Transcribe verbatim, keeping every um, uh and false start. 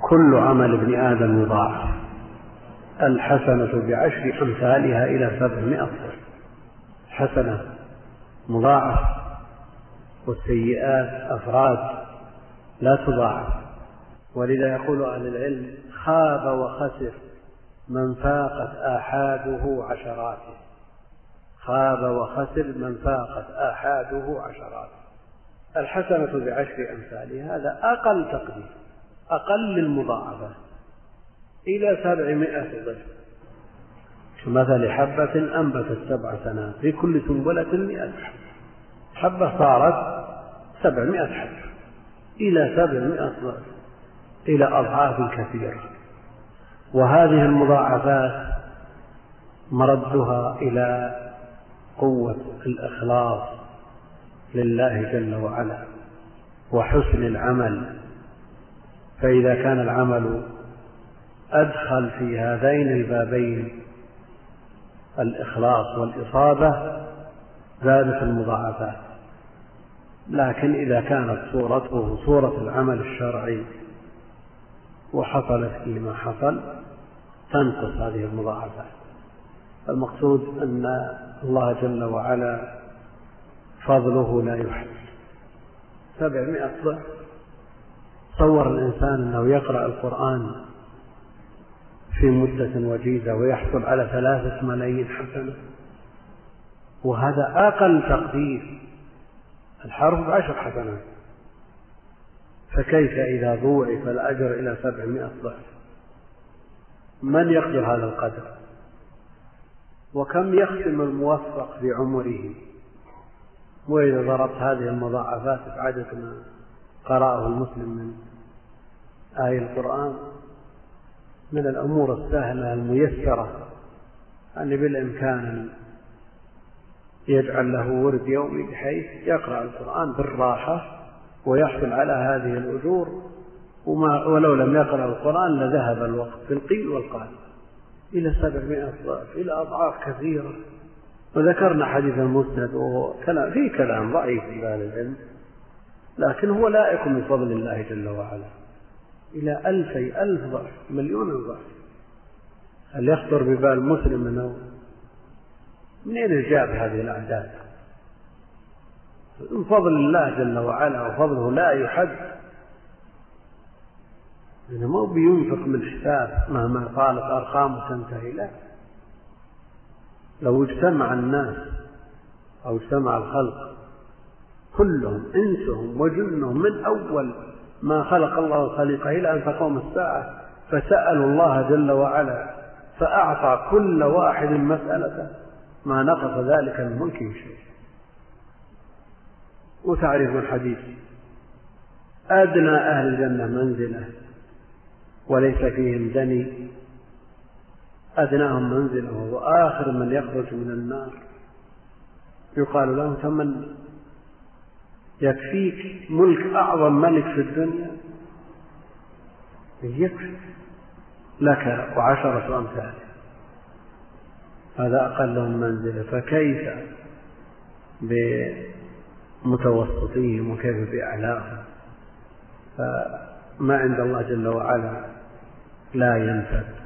كل عمل ابن آدم يضاعف، الحسنة بعشر أمثالها إلى سبعمائة ضعف، حسنة مضاعف، والسيئات أفراد لا تضاعف. ولذا يقول أهل العلم: خاب وخسر من فاقت آحاده عشراته، خاب وخسر من فاقت آحاده عشراته. الحسنة بعشر أمثالها هذا أقل تقدير، أقل المضاعفة إلى سبعمائة ضعف، كمثل حبة أنبتت سبع سنابل في كل سنبلة مئة حبة، صارت سبعمائة حبة إلى سبعمائة ضعف، إلى أضعاف كثيرة. وهذه المضاعفات مردها إلى قوة الإخلاص لله جل وعلا وحسن العمل. فإذا كان العمل أدخل في هذين البابين الإخلاص والإصابة زادت المضاعفات. لكن إذا كانت صورته صورة العمل الشرعي وحصلت فيه ما حصل تنقص هذه المضاعفات. المقصود أن الله جل وعلا فضله لا يحد. سبعمائة ضعف. تصور الإنسان أنه يقرأ القرآن في مدة وجيزة ويحصل على ثلاثة ملايين حسنة، وهذا أقل تقدير، الحرف بعشر حسنات، فكيف إذا ضوعف الأجر إلى سبعمائة ضعف؟ من يقدر هذا القدر؟ وكم يختم الموفق في عمره؟ وإذا ضربت هذه المضاعفات بعدد ما قرأه المسلم من آية القرآن من الأمور السهلة الميسرة أن بالإمكان يجعل له ورد يومي بحيث يقرأ القرآن بالراحة ويحصل على هذه الأجور، وما ولو لم يقرأ القرآن لذهب الوقت في القيل والقال إلى سبعمائة ضعف، إلى أضعاف كثيرة. وذكرنا حديث المسند وهو فيه كلام ضعيف في أهل العلم، لكن هو لائق من فضل الله جل وعلا إلى ألفي ألف ضعف، مليون ضعف. هل يخطر ببال مسلم أنه منين جاب هذه الأعداد؟ من فضل الله جل وعلا، وفضله لا يحد. إنه ما بينفق من حساب مهما طالت أرقامه تنتهي. لا، لو اجتمع الناس أو اجتمع الخلق كلهم إنسهم وجنهم من أول ما خلق الله الخليقة إلى أن تقوم الساعة فسألوا الله جل وعلا فأعطى كل واحد مسألته ما نقص ذلك من ملكه شيء. وتعرف الحديث: أدنى أهل الجنة منزلة وليس فيهم دني، أدناهم منزلة وهو آخر من يخرج من النار. يقال له: تمنى، يكفيك ملك أعظم ملك في الدنيا؟ يكفي لك وعشرة أمثال، هذا أقلهم منزلة. فكيف بمتوسطيهم وكيف بأعلاهم؟ فما عند الله جل وعلا لا ينفد.